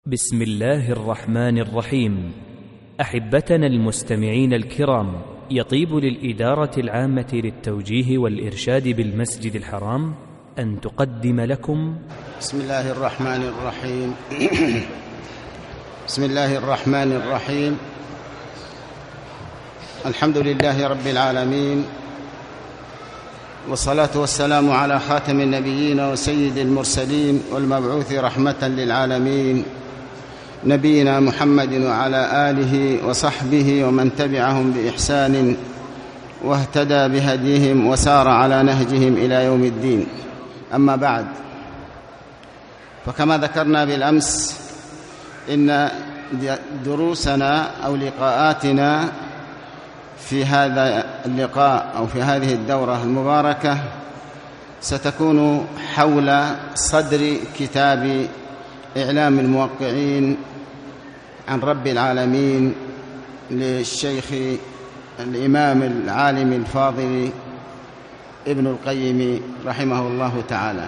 بسم الله الرحمن الرحيم. أحبتنا المستمعين الكرام، يطيب للإدارة العامة للتوجيه والإرشاد بالمسجد الحرام أن تقدم لكم بسم الله الرحمن الرحيم. بسم الله الرحمن الرحيم. الحمد لله رب العالمين، والصلاة والسلام على خاتم النبيين وسيد المرسلين والمبعوث رحمة للعالمين، نبينا محمد وعلى آله وصحبه ومن تبعهم بإحسان واهتدى بهديهم وسار على نهجهم إلى يوم الدين. أما بعد، فكما ذكرنا بالأمس إن دروسنا أو لقاءاتنا في هذا اللقاء أو في هذه الدورة المباركة ستكون حول صدر كتاب إعلام الموقعين عن رب العالمين للشيخ الإمام العالم الفاضل ابن القيم رحمه الله تعالى.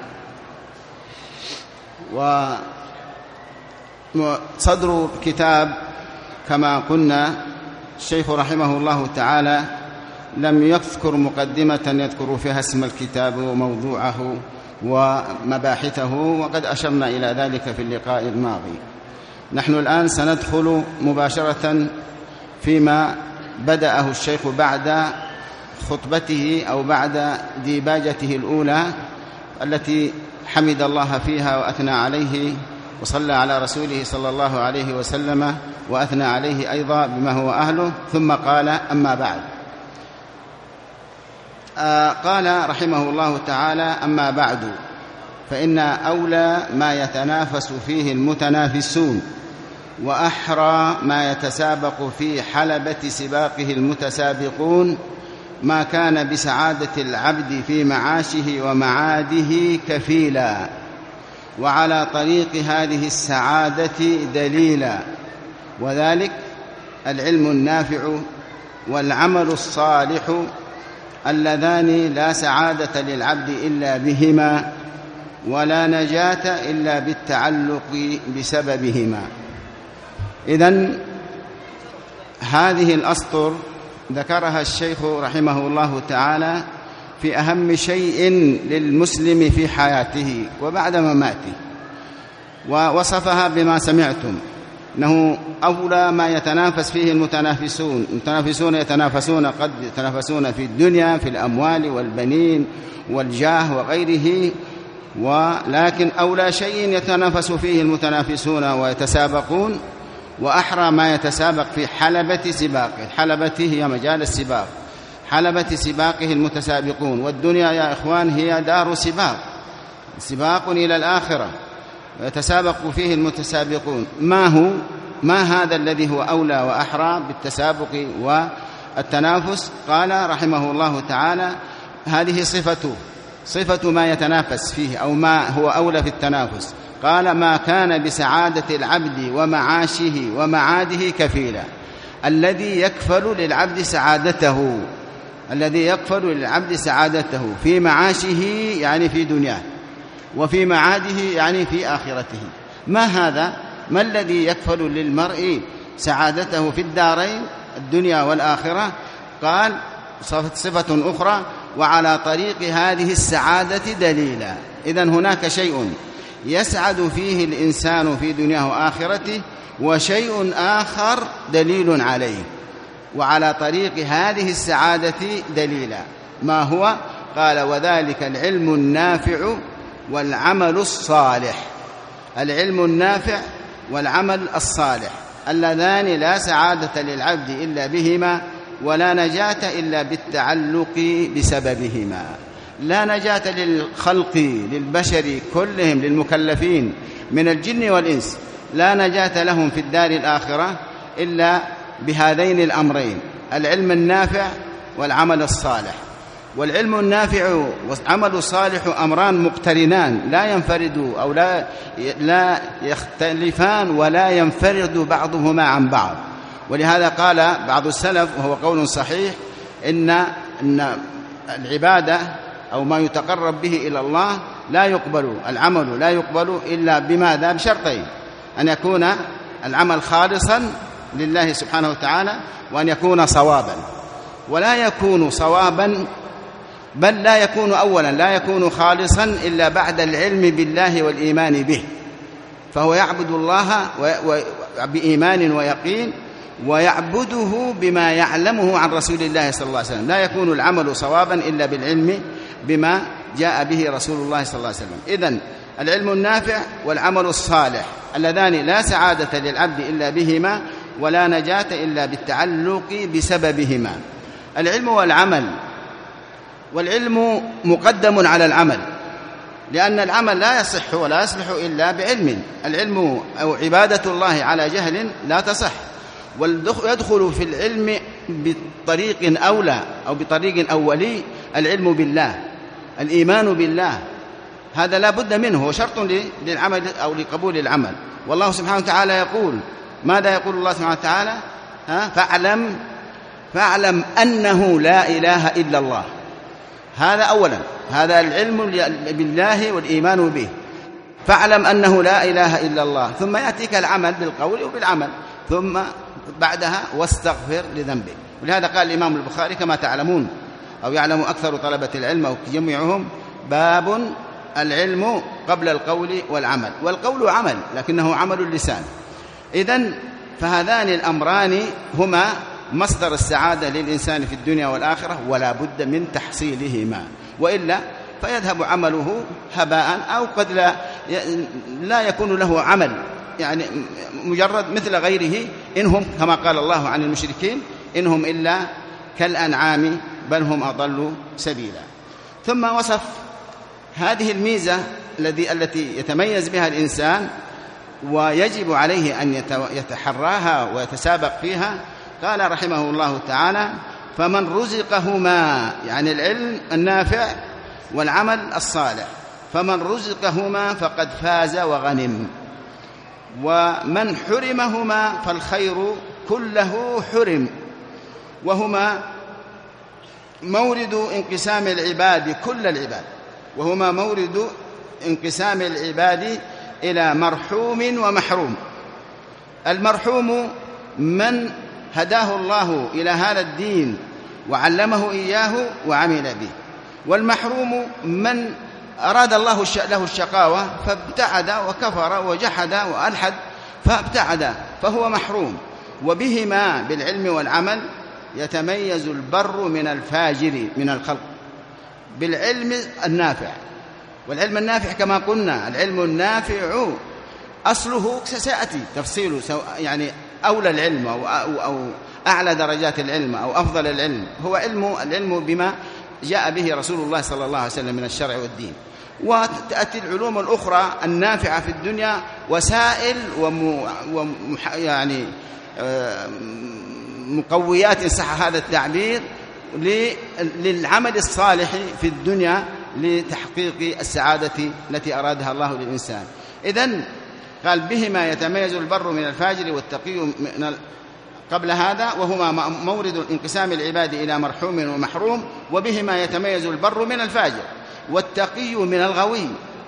وصدر كتاب كما قلنا الشيخ رحمه الله تعالى لم يذكر مقدمة يذكر فيها اسم الكتاب وموضوعه ومباحثه، وقد أشرنا إلى ذلك في اللقاء الماضي. نحن الآن سندخل مباشرة فيما بدأه الشيخ بعد خطبته أو بعد ديباجته الأولى التي حمد الله فيها وأثنى عليه وصلى على رسوله صلى الله عليه وسلم وأثنى عليه أيضا بما هو أهله، ثم قال: أما بعد. قال رحمه الله تعالى: أما بعد، فإن أولى ما يتنافس فيه المتنافسون وأحرى ما يتسابق في حلبة سباقه المتسابقون ما كان بسعادة العبد في معاشه ومعاده كفيلا، وعلى طريق هذه السعادة دليلا، وذلك العلم النافع والعمل الصالح اللذان لا سعادة للعبد إلا بهما، ولا نجاة إلا بالتعلق بسببهما. إذن هذه الأسطر ذكرها الشيخ رحمه الله تعالى في أهم شيء للمسلم في حياته وبعد مماته، ووصفها بما سمعتم أنه أولى ما يتنافس فيه المتنافسون. المتنافسون يتنافسون، قد يتنافسون في الدنيا في الأموال والبنين والجاه وغيره، ولكن أولى شيء يتنافس فيه المتنافسون ويتسابقون وأحرى ما يتسابق في حلبة سباقه. حلبة هي مجال السباق، حلبة سباقه المتسابقون. والدنيا يا إخوان هي دار سباق إلى الآخرة يتسابق فيه المتسابقون. ما هذا الذي هو أولى وأحرى بالتسابق والتنافس؟ قال رحمه الله تعالى: هذه صفة ما يتنافس فيه أو ما هو أولى في التنافس. قال: ما كان بسعادة العبد ومعاشه ومعاده كفيلا، الذي يكفل للعبد سعادته في معاشه يعني في دنياه، وفي معاده يعني في آخرته. ما الذي يكفل للمرء سعادته في الدارين الدنيا والآخرة؟ قال صفة أخرى: وعلى طريق هذه السعادة دليلا. إذن هناك شيء يسعد فيه الإنسان في دنياه وآخرته، وشيء آخر دليل عليه، وعلى طريق هذه السعادة دليلا. ما هو؟ قال: وذلك العلم النافع والعمل الصالح. العلم النافع والعمل الصالح اللذان لا سعادة للعبد إلا بهما، ولا نجاة إلا بالتعلق بسببهما. لا نجاة للخلق للبشر كلهم للمكلفين من الجن والإنس، لا نجاة لهم في الدار الآخرة إلا بهذين الأمرين: العلم النافع والعمل الصالح. والعلم النافع والعمل الصالح أمران مقترنان لا ينفردوا أو لا يختلفان ولا ينفرد بعضهما عن بعض. ولهذا قال بعض السلف وهو قول صحيح: إن العبادة أو ما يتقرب به إلى الله لا يقبل، العمل لا يقبل إلا بماذا؟ بشرطين: أن يكون العمل خالصا لله سبحانه وتعالى، وأن يكون صوابا. ولا يكون صوابا، بل لا يكون أولا، لا يكون خالصا إلا بعد العلم بالله والإيمان به. فهو يعبد الله بإيمان ويقين، ويعبده بما يعلمه عن رسول الله صلى الله عليه وسلم. لا يكون العمل صوابا إلا بالعلم بما جاء به رسول الله صلى الله عليه وسلم. إذن العلم النافع والعمل الصالح اللذان لا سعادة للعبد إلا بهما، ولا نجاة إلا بالتعلق بسببهما. العلم والعمل، والعلم مقدم على العمل، لأن العمل لا يصح ولا يصلح إلا بعلم. العلم أو عبادة الله على جهل لا تصح، ويدخل في العلم بطريق أولى أو بطريق أولي العلم بالله، الإيمان بالله، هذا لا بد منه، هو شرط للعمل أو لقبول العمل. والله سبحانه وتعالى يقول، ماذا يقول الله سبحانه وتعالى؟ فاعلم أنه لا إله إلا الله. هذا أولا، هذا العلم بالله والإيمان به. فاعلم أنه لا إله إلا الله، ثم يأتيك العمل بالقول وبالعمل، ثم بعدها واستغفر لذنبك. ولهذا قال الإمام البخاري كما تعلمون، أو يعلم أكثر طلبة العلم أو جميعهم، باب العلم قبل القول والعمل. والقول عمل، لكنه عمل اللسان. إذن فهذان الأمران هما مصدر السعادة للإنسان في الدنيا والآخرة، ولا بد من تحصيلهما، وإلا فيذهب عمله هباء، أو قد لا يكون له عمل، يعني مجرد مثل غيره. إنهم كما قال الله عن المشركين إنهم إلا كالأنعام بل هم أضل سبيلا. ثم وصف هذه الميزة التي يتميز بها الإنسان ويجب عليه أن يتحراها ويتسابق فيها. قال رحمه الله تعالى: فمن رزقهما، يعني العلم النافع والعمل الصالح، فمن رزقهما فقد فاز وغنم. ومن حرمهما فالخير كله حرم، وهما مورد انقسام العباد، كل العباد، وهما مورد انقسام العباد إلى مرحوم ومحروم. المرحوم من هداه الله إلى هذا الدين وعلمه إياه وعمل به، والمحروم من أراد الله له الشقاوة فابتعد وكفر وجحد وألحد فابتعد، فهو محروم. وبهما بالعلم والعمل يتميز البر من الفاجر من الخلق، بالعلم النافع. والعلم النافع كما قلنا، العلم النافع أصله سيأتي تفصيله، يعني أولى العلم أو أعلى درجات العلم أو أفضل العلم هو العلم بما جاء به رسول الله صلى الله عليه وسلم من الشرع والدين. وتأتي العلوم الأخرى النافعة في الدنيا وسائل يعني مقويات إن صح هذا التعبير للعمل الصالح في الدنيا لتحقيق السعادة التي أرادها الله للإنسان. إذن قال: بهما يتميز البر من الفاجر والتقي من قبل هذا، وهما مورد انقسام العباد إلى مرحوم ومحروم. وبهما يتميز البر من الفاجر، والتقي من الغوي،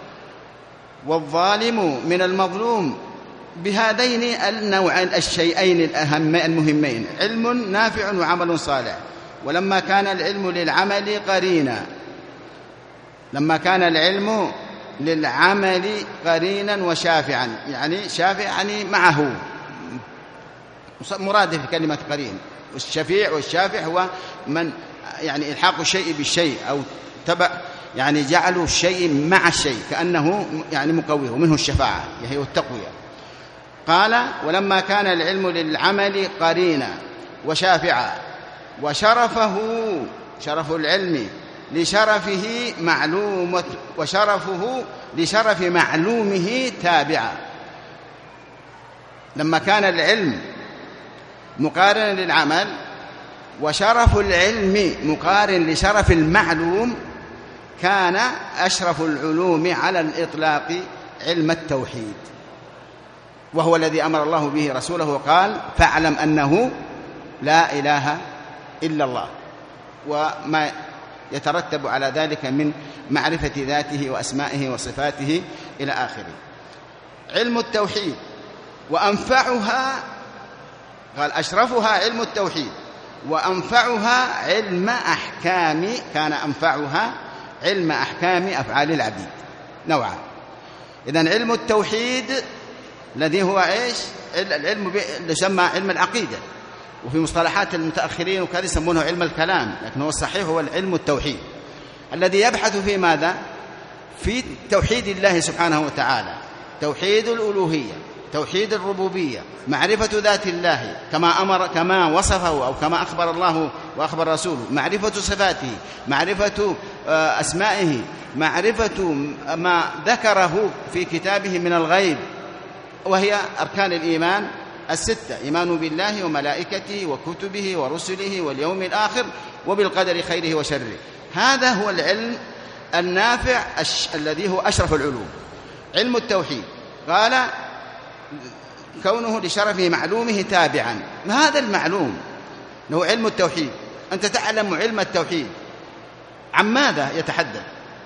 والظالم من المظلوم، بهذين النوعين الشيئين الأهم المهمين: علم نافع وعمل صالح. ولما كان العلم للعمل قرينا، لما كان العلم للعمل قرينا وشافعا، يعني شافع يعني معه، مرادف في كلمة قرين. والشفيع والشافع هو من يعني إلحاق الشيء بالشيء، أو تبع يعني جعل الشيء مع الشيء كأنه يعني مقويه، منه الشفاعة هي التقوية. قال: ولما كان العلم للعمل قرينا وشافعا، وشرفه شرف العلم لشرفه معلومة، وشرفه لشرف معلومه تابعا. لما كان العلم مقارنا للعمل، وشرف العلم مقارن لشرف المعلوم، كان أشرف العلوم على الإطلاق علم التوحيد، وهو الذي أمر الله به رسوله وقال: فاعلم أنه لا إله إلا الله، وما يترتب على ذلك من معرفة ذاته وأسمائه وصفاته إلى آخره. علم التوحيد وأنفعها، قال أشرفها علم التوحيد وأنفعها علم أحكام، كان أنفعها علم أحكام أفعال العبيد. نوعان. إذن علم التوحيد الذي هو إيش؟ العلم اللي يسمى علم العقيدة، وفي مصطلحات المتأخرين وكذا يسمونه علم الكلام، لكن هو الصحيح هو العلم التوحيد الذي يبحث في ماذا؟ في توحيد الله سبحانه وتعالى، توحيد الألوهية، توحيد الربوبية، معرفة ذات الله كما وصفه أو كما أخبر الله وأخبر رسوله، معرفة صفاته، معرفة أسمائه، معرفة ما ذكره في كتابه من الغيب، وهي أركان الإيمان الستة: إيمان بالله وملائكته وكتبه ورسله واليوم الآخر وبالقدر خيره وشره. هذا هو العلم النافع الذي هو أشرف العلوم، علم التوحيد. قال كونه لشرفه معلومه تابعا. ما هذا المعلوم؟ هو علم التوحيد. أنت تعلم علم التوحيد عن ماذا يتحدث؟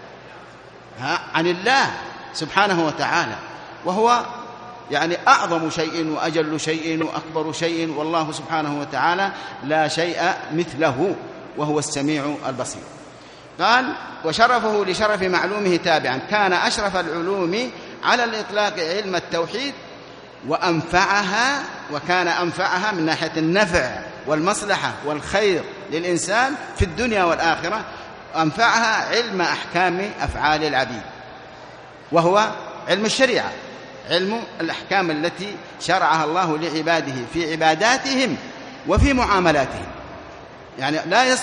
عن الله سبحانه وتعالى، وهو يعني أعظم شيء وأجل شيء وأكبر شيء، والله سبحانه وتعالى لا شيء مثله وهو السميع البصير. قال وشرفه لشرف معلومه تابعا، كان أشرف العلوم على الإطلاق علم التوحيد وأنفعها، وكان أنفعها من ناحية النفع والمصلحة والخير للإنسان في الدنيا والآخرة، أنفعها علم أحكام أفعال العبيد، وهو علم الشريعة، علم الأحكام التي شرعها الله لعباده في عباداتهم وفي معاملاتهم. يعني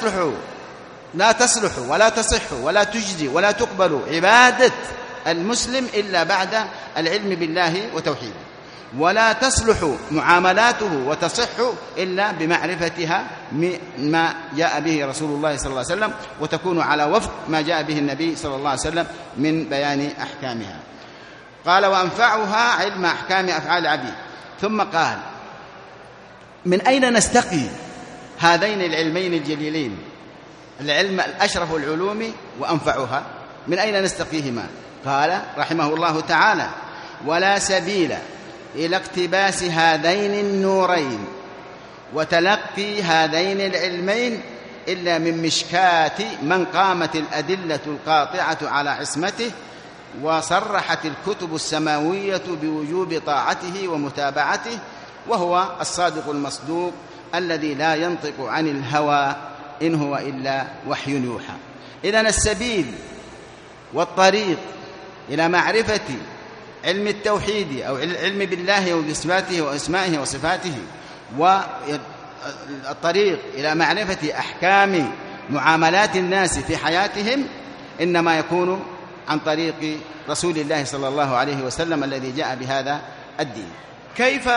لا تصلح ولا تصح ولا تجزي ولا تقبل عبادة المسلم إلا بعد العلم بالله وتوحيده، ولا تصلح معاملاته وتصح إلا بمعرفتها ما جاء به رسول الله صلى الله عليه وسلم، وتكون على وفق ما جاء به النبي صلى الله عليه وسلم من بيان أحكامها. قال وأنفعها علم أحكام أفعال العبيد. ثم قال من أين نستقي هذين العلمين الجليلين، العلم الأشرف العلوم وأنفعها، من أين نستقيهما؟ قال رحمه الله تعالى ولا سبيل إلى اقتباس هذين النورين وتلقي هذين العلمين إلا من مشكاة من قامت الأدلة القاطعة على عصمته، وصرحت الكتب السماوية بوجوب طاعته ومتابعته، وهو الصادق المصدوق الذي لا ينطق عن الهوى إن هو إلا وحي يوحى. إذن السبيل والطريق إلى معرفة علم التوحيد أو العلم بالله وبصفاته وأسمائه وصفاته، والطريق إلى معرفة أحكام معاملات الناس في حياتهم، إنما يكون عن طريق رسول الله صلى الله عليه وسلم الذي جاء بهذا الدين. كيف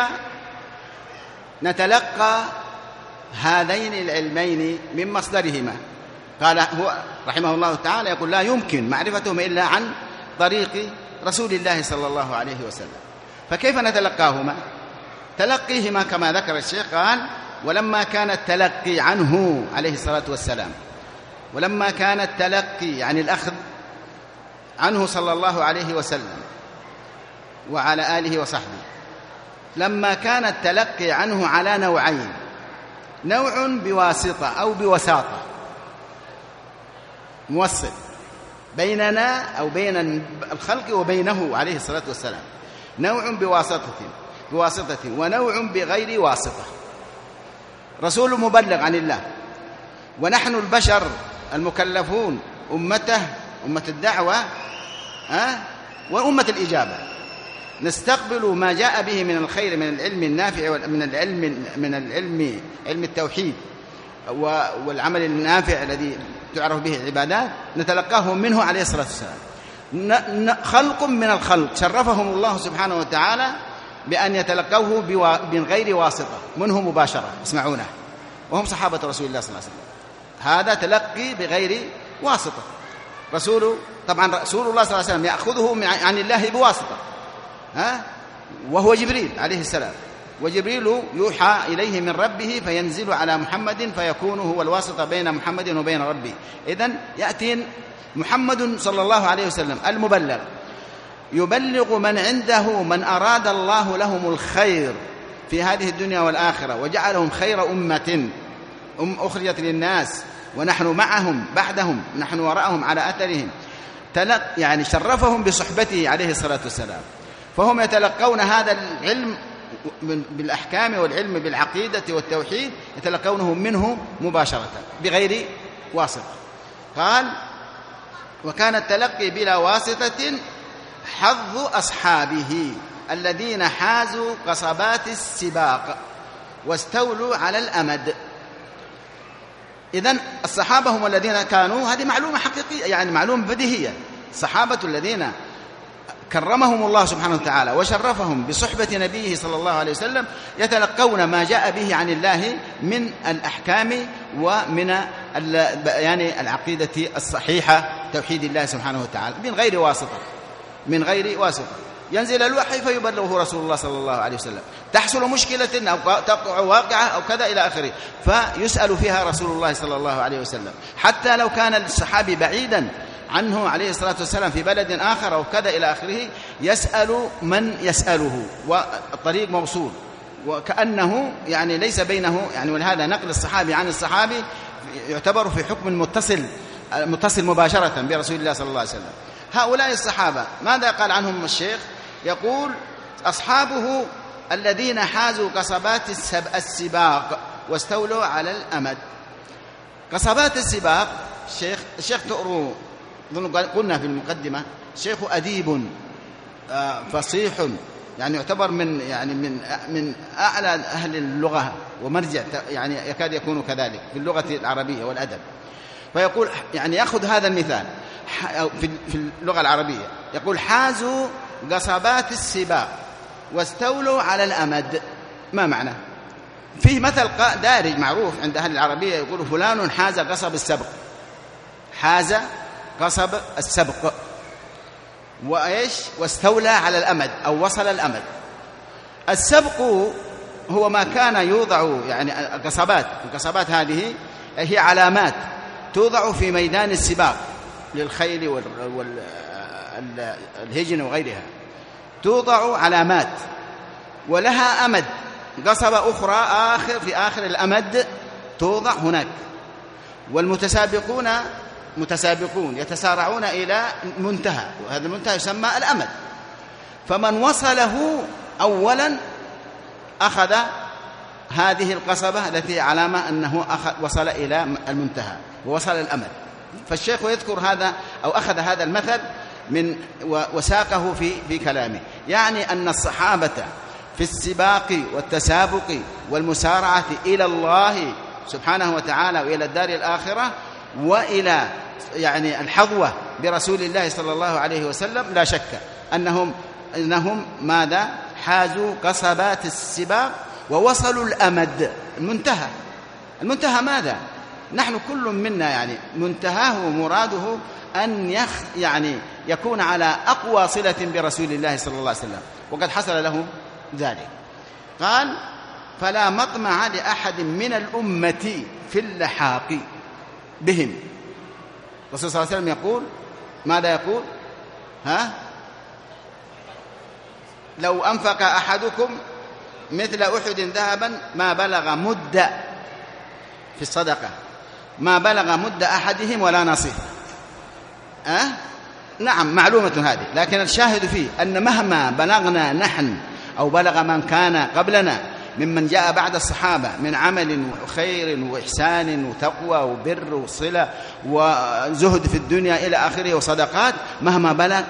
نتلقى هذين العلمين من مصدرهما؟ قال هو رحمه الله تعالى يقول لا يمكن معرفتهم إلا عن طريق رسول الله صلى الله عليه وسلم. فكيف نتلقاهما؟ تلقيهما كما ذكر الشيخ قال ولما كان التلقي عنه عليه الصلاة والسلام، ولما كان التلقي يعني الأخذ عنه صلى الله عليه وسلم وعلى آله وصحبه، لما كان التلقي عنه على نوعين: نوع بواسطة أو بوساطة، موصل بيننا أو بين الخلق وبينه عليه الصلاة والسلام، نوع بواسطة ونوع بغير واسطة. رسول مبلغ عن الله، ونحن البشر المكلفون أمته، أمة الدعوة وأمة الإجابة، نستقبل ما جاء به من الخير من العلم النافع من العلم علم التوحيد والعمل النافع الذي تعرف به العبادات، نتلقاه منه عليه الصلاة والسلام. خلق من الخلق شرفهم الله سبحانه وتعالى بأن يتلقوه من غير واسطة منه مباشرة، اسمعونه، وهم صحابة رسول الله صلى الله عليه وسلم. هذا تلقي بغير واسطة. طبعا رسول الله صلى الله عليه وسلم يأخذه عن الله بواسطة، وهو جبريل عليه السلام، وجبريل يوحى إليه من ربه فينزل على محمد فيكون هو الواسطة بين محمد وبين ربه. إذن يأتي محمد صلى الله عليه وسلم المبلغ يبلغ من عنده من أراد الله لهم الخير في هذه الدنيا والآخرة وجعلهم خير أمة أخرجت للناس، ونحن معهم بعدهم، نحن وراءهم على أثرهم، يعني شرفهم بصحبته عليه الصلاة والسلام، فهم يتلقون هذا العلم بالأحكام والعلم بالعقيدة والتوحيد يتلقونه منه مباشرة بغير واسطة. قال: وكان التلقي بلا واسطة حظ أصحابه الذين حازوا قصبات السباق واستولوا على الأمد. إذن الصحابة هم الذين كانوا، هذه معلومة حقيقية، يعني معلومة بديهية، الصحابة الذين كرمهم الله سبحانه وتعالى وشرفهم بصحبة نبيه صلى الله عليه وسلم يتلقون ما جاء به عن الله من الأحكام ومن يعني العقيدة الصحيحة، توحيد الله سبحانه وتعالى، من غير واسطة. ينزل الوحي فيبلغه رسول الله صلى الله عليه وسلم، تحصل مشكلة أو تقع واقعة أو كذا إلى آخره، فيسأل فيها رسول الله صلى الله عليه وسلم، حتى لو كان الصحابي بعيدا عنه عليه الصلاة والسلام في بلد آخر أو كذا إلى آخره، يسأل من يسأله والطريق موصول، وكأنه يعني ليس بينه يعني، ولهذا نقل الصحابي عن الصحابي يعتبر في حكم المتصل مباشرة برسول الله صلى الله عليه وسلم. هؤلاء الصحابة ماذا قال عنهم الشيخ؟ يقول: أصحابه الذين حازوا قصبات السباق واستولوا على الأمد. قصبات السباق، الشيخ تؤروا قلنا في المقدمة، الشيخ أديب فصيح، يعني يعتبر من أعلى أهل اللغة ومرجع، يعني يكاد يكون كذلك في اللغة العربية والأدب. فيقول يعني يأخذ هذا المثال في اللغة العربية، يقول: حازوا قصبات السباق واستولوا على الأمد. ما معنى؟ فيه مثل دارج معروف عند أهل العربية، يقول: فلان حاز قصب السبق. حاز قصب السبق وإيش؟ واستولى على الأمد أو وصل الأمد. السبق هو ما كان يوضع، يعني القصبات هذه هي علامات توضع في ميدان السباق للخيل والهجن وغيرها، توضع علامات ولها أمد، قصبة أخرى في آخر الأمد توضع هناك، والمتسابقون يتسارعون إلى منتهى، وهذا المنتهى يسمى الأمد. فمن وصله أولا أخذ هذه القصبة التي علامة أنه وصل إلى المنتهى ووصل الأمد. فالشيخ يذكر هذا أو أخذ هذا المثل وساقه في كلامه، يعني أن الصحابة في السباق والتسابق والمسارعة إلى الله سبحانه وتعالى وإلى الدار الآخرة وإلى يعني الحظوة برسول الله صلى الله عليه وسلم، لا شك أنهم ماذا؟ حازوا قصبات السباق ووصلوا الأمد، المنتهى ماذا؟ نحن كل منا يعني منتهاه ومراده أن يعني يكون على أقوى صلة برسول الله صلى الله عليه وسلم، وقد حصل له ذلك. قال: فلا مطمع لأحد من الأمة في اللحاق بهم. الرسول صلى الله عليه وسلم يقول ماذا يقول؟ لو أنفق أحدكم مثل أحد ذهبا ما بلغ مد في الصدقة، ما بلغ مد أحدهم ولا نصيف. نعم معلومة هذه، لكن الشاهد فيه أن مهما بلغنا نحن أو بلغ من كان قبلنا ممن جاء بعد الصحابة من عمل وخير وإحسان وتقوى وبر وصلة وزهد في الدنيا إلى آخره وصدقات، مهما بلغ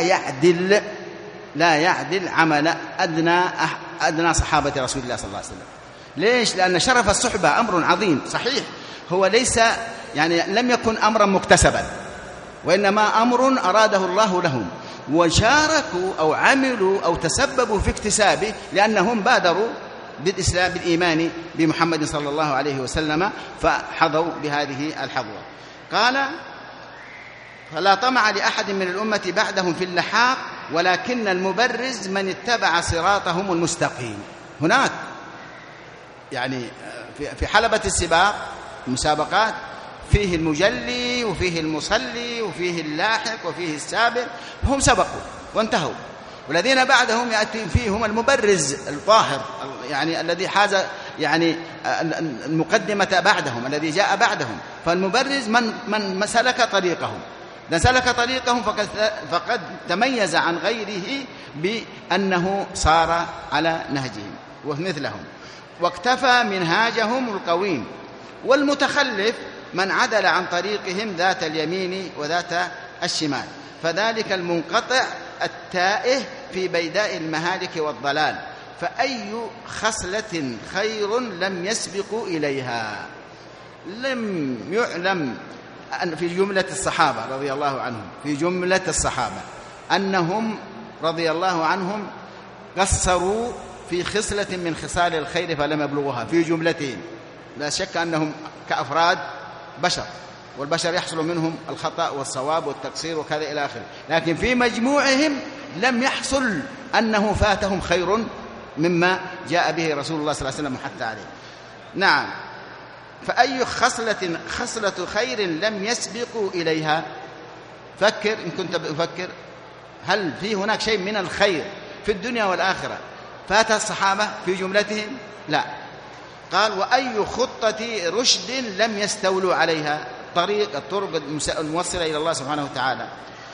لا يعدل عمل أدنى صحابة رسول الله صلى الله عليه وسلم. ليش؟ لأن شرف الصحبة أمر عظيم، صحيح هو ليس يعني لم يكن أمرا مكتسبا، وإنما أمر أراده الله لهم، وشاركوا أو عملوا أو تسببوا في اكتسابه لأنهم بادروا بالإسلام بالإيمان بمحمد صلى الله عليه وسلم، فحظوا بهذه الحظوة. قال: فلا طمع لأحد من الأمة بعدهم في اللحاق، ولكن المبرز من اتبع صراطهم المستقيم. هناك يعني في حلبة السباق المسابقات فيه المجلي وفيه المصلي وفيه اللاحق وفيه السابق، هم سبقوا وانتهوا. والذين بعدهم يأتي فيهم المبرز الطاهر، يعني الذي حاز يعني المقدمة بعدهم، الذي جاء بعدهم. فالمبرز من سلك طريقهم، إذا سلك طريقهم فقد تميز عن غيره بأنه صار على نهجهم ومثلهم واكتفى منهاجهم القويم. والمتخلف من عدل عن طريقهم ذات اليمين وذات الشمال، فذلك المنقطع التائه في بيداء المهالك والضلال. فأي خصلة خير لم يسبقوا إليها. لم يعلم أن في جملة الصحابة رضي الله عنهم، في جملة الصحابة أنهم رضي الله عنهم قصروا في خصلة من خصال الخير فلم يبلغوها في جملتهم. لا شك أنهم كأفراد بشر، والبشر يحصل منهم الخطأ والصواب والتقصير وكذا إلى آخره، لكن في مجموعهم لم يحصل أنه فاتهم خير مما جاء به رسول الله صلى الله عليه وسلم حتى عليه. نعم. فأي خصلة خير لم يسبقوا إليها. فكر إن كنت بفكر، هل في هناك شيء من الخير في الدنيا والآخرة فات الصحابة في جملتهم؟ لا. قال وأي خطة رشد لم يستولوا عليها. الطرق الموصلة إلى الله سبحانه وتعالى.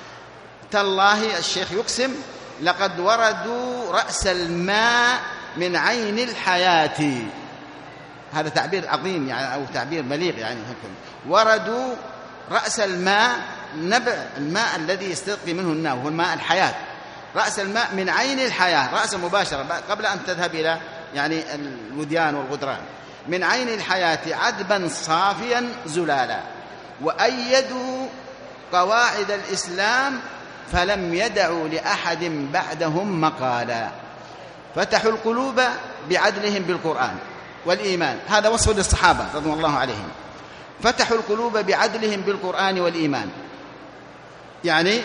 تالله الشيخ يقسم لقد وردوا رأس الماء من عين الحياة. هذا تعبير عظيم يعني، أو تعبير بليغ يعني. وردوا رأس الماء، نبع الماء الذي يستقي منه الناو، هو الماء الحياة. رأس الماء من عين الحياة، رأس مباشرة قبل أن تذهب إلى يعني الوديان والغدران. من عين الحياة عذبا صافيا زلالا. وأيدوا قواعد الإسلام فلم يدعوا لأحد بعدهم مقالا. فتحوا القلوب بعدلهم بالقرآن والإيمان. هذا وصف للصحابة رضي الله عليهم. فتحوا القلوب بعدلهم بالقرآن والإيمان، يعني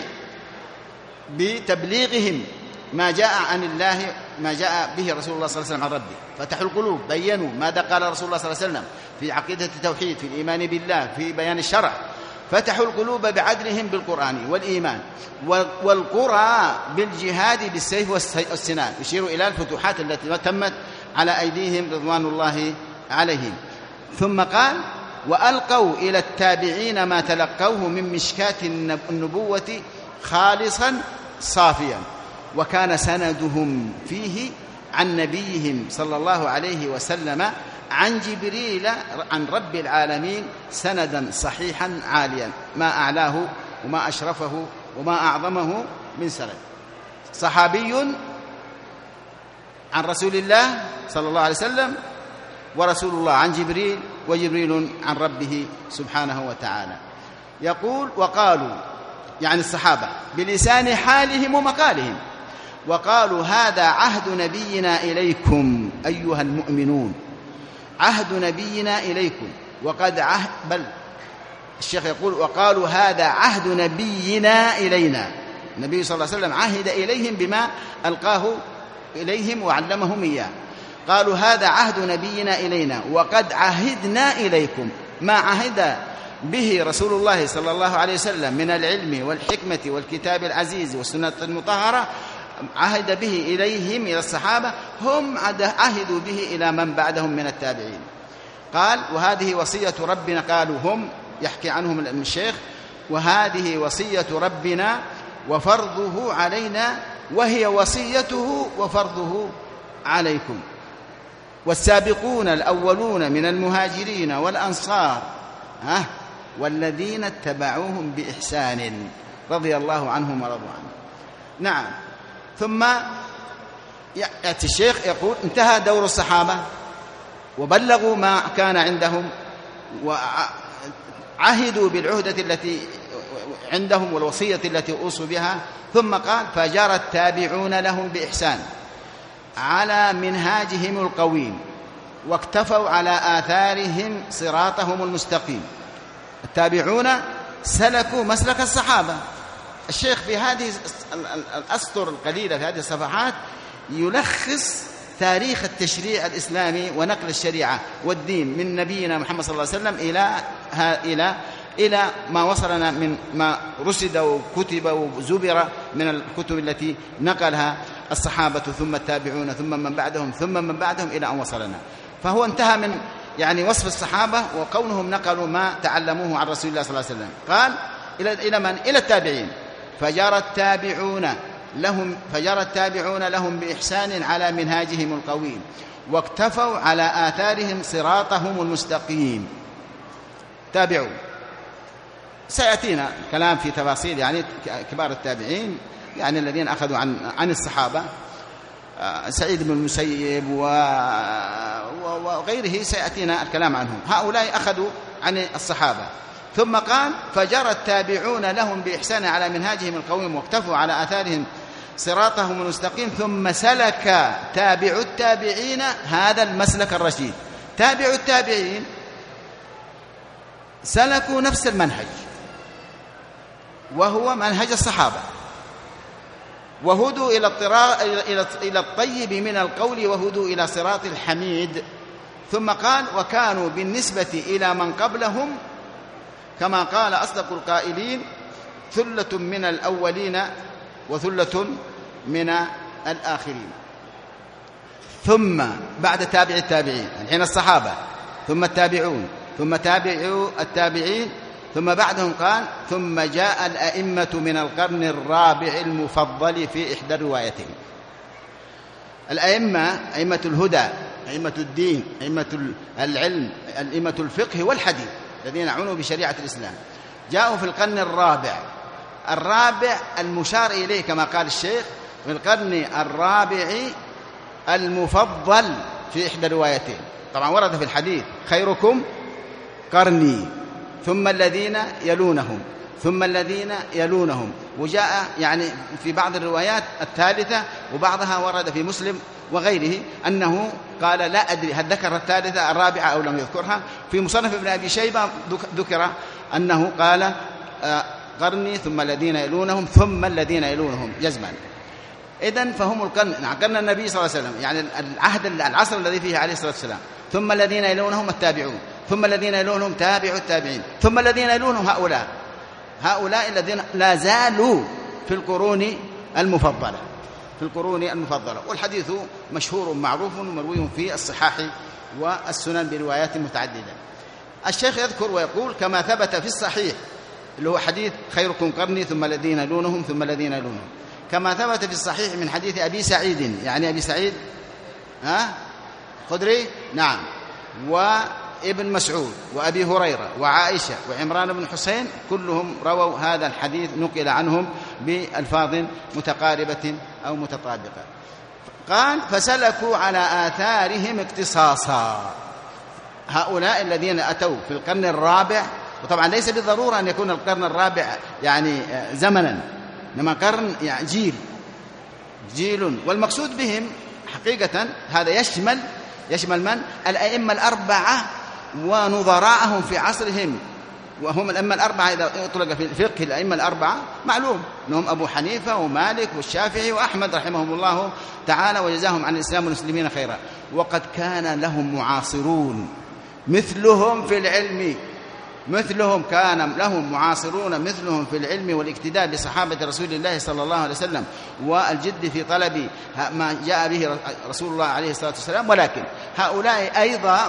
بتبليغهم ما جاء عن الله، ما جاء به رسول الله صلى الله عليه وسلم عن ربه. فتحوا القلوب، بينوا ماذا قال رسول الله صلى الله عليه وسلم في عقيدة التوحيد، في الإيمان بالله، في بيان الشرع. فتحوا القلوب بعدلهم بالقرآن والإيمان. والقرى بالجهاد بالسيف والسنان، يشير إلى الفتوحات التي تمت على أيديهم رضوان الله عليهم. ثم قال وألقوا إلى التابعين ما تلقوه من مشكاة النبوة خالصا صافيا. وكان سندهم فيه عن نبيهم صلى الله عليه وسلم عن جبريل عن رب العالمين سندا صحيحا عاليا، ما أعلاه وما أشرفه وما أعظمه من سند. صحابي عن رسول الله صلى الله عليه وسلم، ورسول الله عن جبريل، وجبريل عن ربه سبحانه وتعالى. يقول وقالوا يعني الصحابة بلسان حالهم ومقالهم، وقالوا هذا عهد نبينا إليكم أيها المؤمنون، عهد نبينا إليكم. وقد بل الشيخ يقول وقالوا هذا عهد نبينا إلينا. النبي صلى الله عليه وسلم عهد إليهم بما ألقاه إليهم وعلمهم إياه. قالوا هذا عهد نبينا إلينا وقد عهدنا إليكم. ما عهد به رسول الله صلى الله عليه وسلم من العلم والحكمة والكتاب العزيز والسنة المطهرة عهد به إليهم إلى الصحابة، هم عهدوا به إلى من بعدهم من التابعين. قال وهذه وصية ربنا، قالوا هم يحكي عنهم الشيخ، وهذه وصية ربنا وفرضه علينا، وهي وصيته وفرضه عليكم. والسابقون الأولون من المهاجرين والأنصار والذين اتبعوهم بإحسان رضي الله عنهم ورضوا عنه. نعم. ثم يأتي الشيخ يقول انتهى دور الصحابة وبلغوا ما كان عندهم وعهدوا بالعهدة التي عندهم والوصية التي أوصوا بها. ثم قال فجرى التابعون لهم بإحسان على منهاجهم القويم واكتفوا على آثارهم صراطهم المستقيم. التابعون سلكوا مسلك الصحابة. الشيخ في هذه الأسطر القليلة في هذه الصفحات يلخص تاريخ التشريع الإسلامي ونقل الشريعة والدين من نبينا محمد صلى الله عليه وسلم إلى إلى ما وصلنا من ما رسد وكتب وزبر من الكتب التي نقلها الصحابة ثم التابعون ثم من بعدهم ثم من بعدهم إلى أن وصلنا. فهو انتهى من يعني وصف الصحابة وكونهم نقلوا ما تعلموه عن رسول الله صلى الله عليه وسلم. قال إلى من؟ إلى التابعين. فجرى التابعون لهم بإحسان على منهاجهم القويم واكتفوا على آثارهم صراطهم المستقيم. تابعوا، سيأتينا كلام في تفاصيل يعني كبار التابعين يعني الذين أخذوا عن الصحابة، سعيد بن المسيب وغيره سيأتينا الكلام عنهم. هؤلاء أخذوا عن الصحابة. ثم قال فجرى التابعون لهم بإحسان على منهاجهم القويم واكتفوا على آثارهم صراطهم المستقيم. ثم سلك تابع التابعين هذا المسلك الرشيد. تابع التابعين سلكوا نفس المنهج وهو منهج الصحابة، وهدوا إلى الطيب من القول وهدوا إلى صراط الحميد. ثم قال وكانوا بالنسبة إلى من قبلهم كما قال أصدق القائلين ثلة من الأولين وثلة من الآخرين. ثم بعد تابع التابعين الحين الصحابة ثم التابعون ثم تابعوا التابعين ثم بعدهم قال ثم جاء الأئمة من القرن الرابع المفضل في إحدى الروايتين. الأئمة أئمة الهدى، أئمة الدين، أئمة العلم، أئمة الفقه والحديث الذين عنوا بشريعة الإسلام جاءوا في القرن الرابع المشار إليه كما قال الشيخ في القرن الرابع المفضل في إحدى الروايتين. طبعا ورد في الحديث خيركم قرني ثم الذين يلونهم ثم الذين يلونهم، وجاء يعني في بعض الروايات الثالثة وبعضها ورد في مسلم وغيره أنه قال لا أدري هل ذكر الثالثة الرابعة أو لم يذكرها. في مصنف ابن أبي شيبة ذكر أنه قال قرني ثم الذين يلونهم ثم الذين يلونهم جزما. إذن فهم قرن النبي صلى الله عليه وسلم يعني العصر الذي فيه عليه الصلاة والسلام. ثم الذين يلونهم التابعون ثم الذين يلونهم تابعوا التابعين ثم الذين يلونهم هؤلاء الذين لا زالوا في القرون المفضلة والحديث مشهور معروف مروي في الصحاح والسنن بروايات متعددة. الشيخ يذكر ويقول كما ثبت في الصحيح اللي هو حديث خيركم قرني ثم الذين يلونهم ثم الذين يلونهم، كما ثبت في الصحيح من حديث أبي سعيد يعني أبي سعيد خدري نعم وابن مسعود وأبي هريرة وعائشة وعمران بن حسين كلهم رووا هذا الحديث نقل عنهم بألفاظ متقاربة أو متطابقة. قال فسلكوا على آثارهم اقتصاصا. هؤلاء الذين أتوا في القرن الرابع، وطبعا ليس بالضرورة أن يكون القرن الرابع يعني زمنا، إنما قرن يعني جيل، والمقصود بهم حقيقة هذا يشمل من؟ الأئمة الأربعة ونظراءهم في عصرهم، وهم الأئمة الأربعة إذا أطلق في الفقه الأئمة الأربعة معلوم أنهم أبو حنيفة ومالك والشافعي وأحمد رحمهم الله تعالى وجزاهم عن الإسلام والمسلمين خيرا. وقد كان لهم معاصرون مثلهم في العلم، كان لهم معاصرون مثلهم في العلم والاقتداء بصحابة رسول الله صلى الله عليه وسلم والجد في طلب ما جاء به رسول الله عليه الصلاة والسلام. ولكن هؤلاء أيضا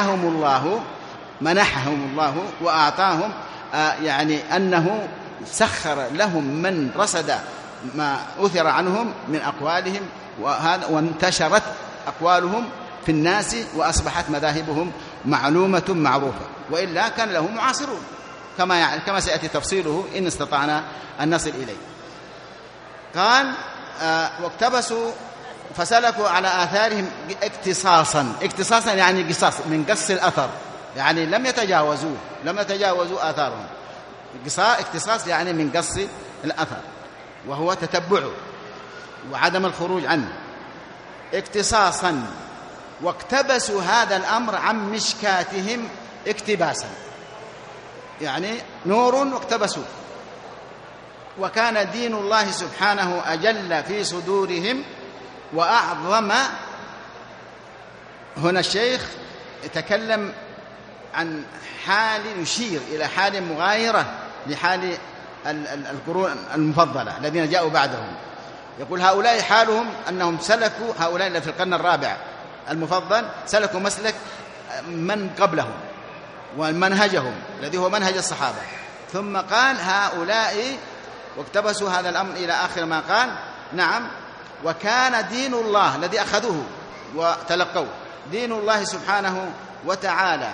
منحهم الله وأعطاهم يعني أنه سخر لهم من رصد ما أثر عنهم من أقوالهم وانتشرت أقوالهم في الناس وأصبحت مذاهبهم معلومة معروفة، وإلا كان له معاصرون كما سيأتي تفصيله إن استطعنا أن نصل إليه. قال واقتبسوا فسلكوا على آثارهم اقتصاصا يعني قصاص من قص الأثر، يعني لم يتجاوزوا آثارهم. اقتصاص يعني من قص الأثر وهو تتبعه وعدم الخروج عنه اقتصاصا. واقتبسوا هذا الأمر عن مشكاتهم اقتباسا، يعني نور واقتبسوا. وكان دين الله سبحانه أجل في صدورهم وأعظم. هنا الشيخ يتكلم عن حال يشير إلى حال مغايرة لحال القرون المفضلة الذين جاءوا بعدهم. يقول هؤلاء حالهم أنهم سلكوا، هؤلاء اللي في القرن الرابع المفضل سلكوا مسلك من قبلهم ومنهجهم الذي هو منهج الصحابة. ثم قال هؤلاء واقتبسوا هذا الأمر إلى آخر ما قال. نعم. وكان دين الله الذي أخذوه وتلقوا دين الله سبحانه وتعالى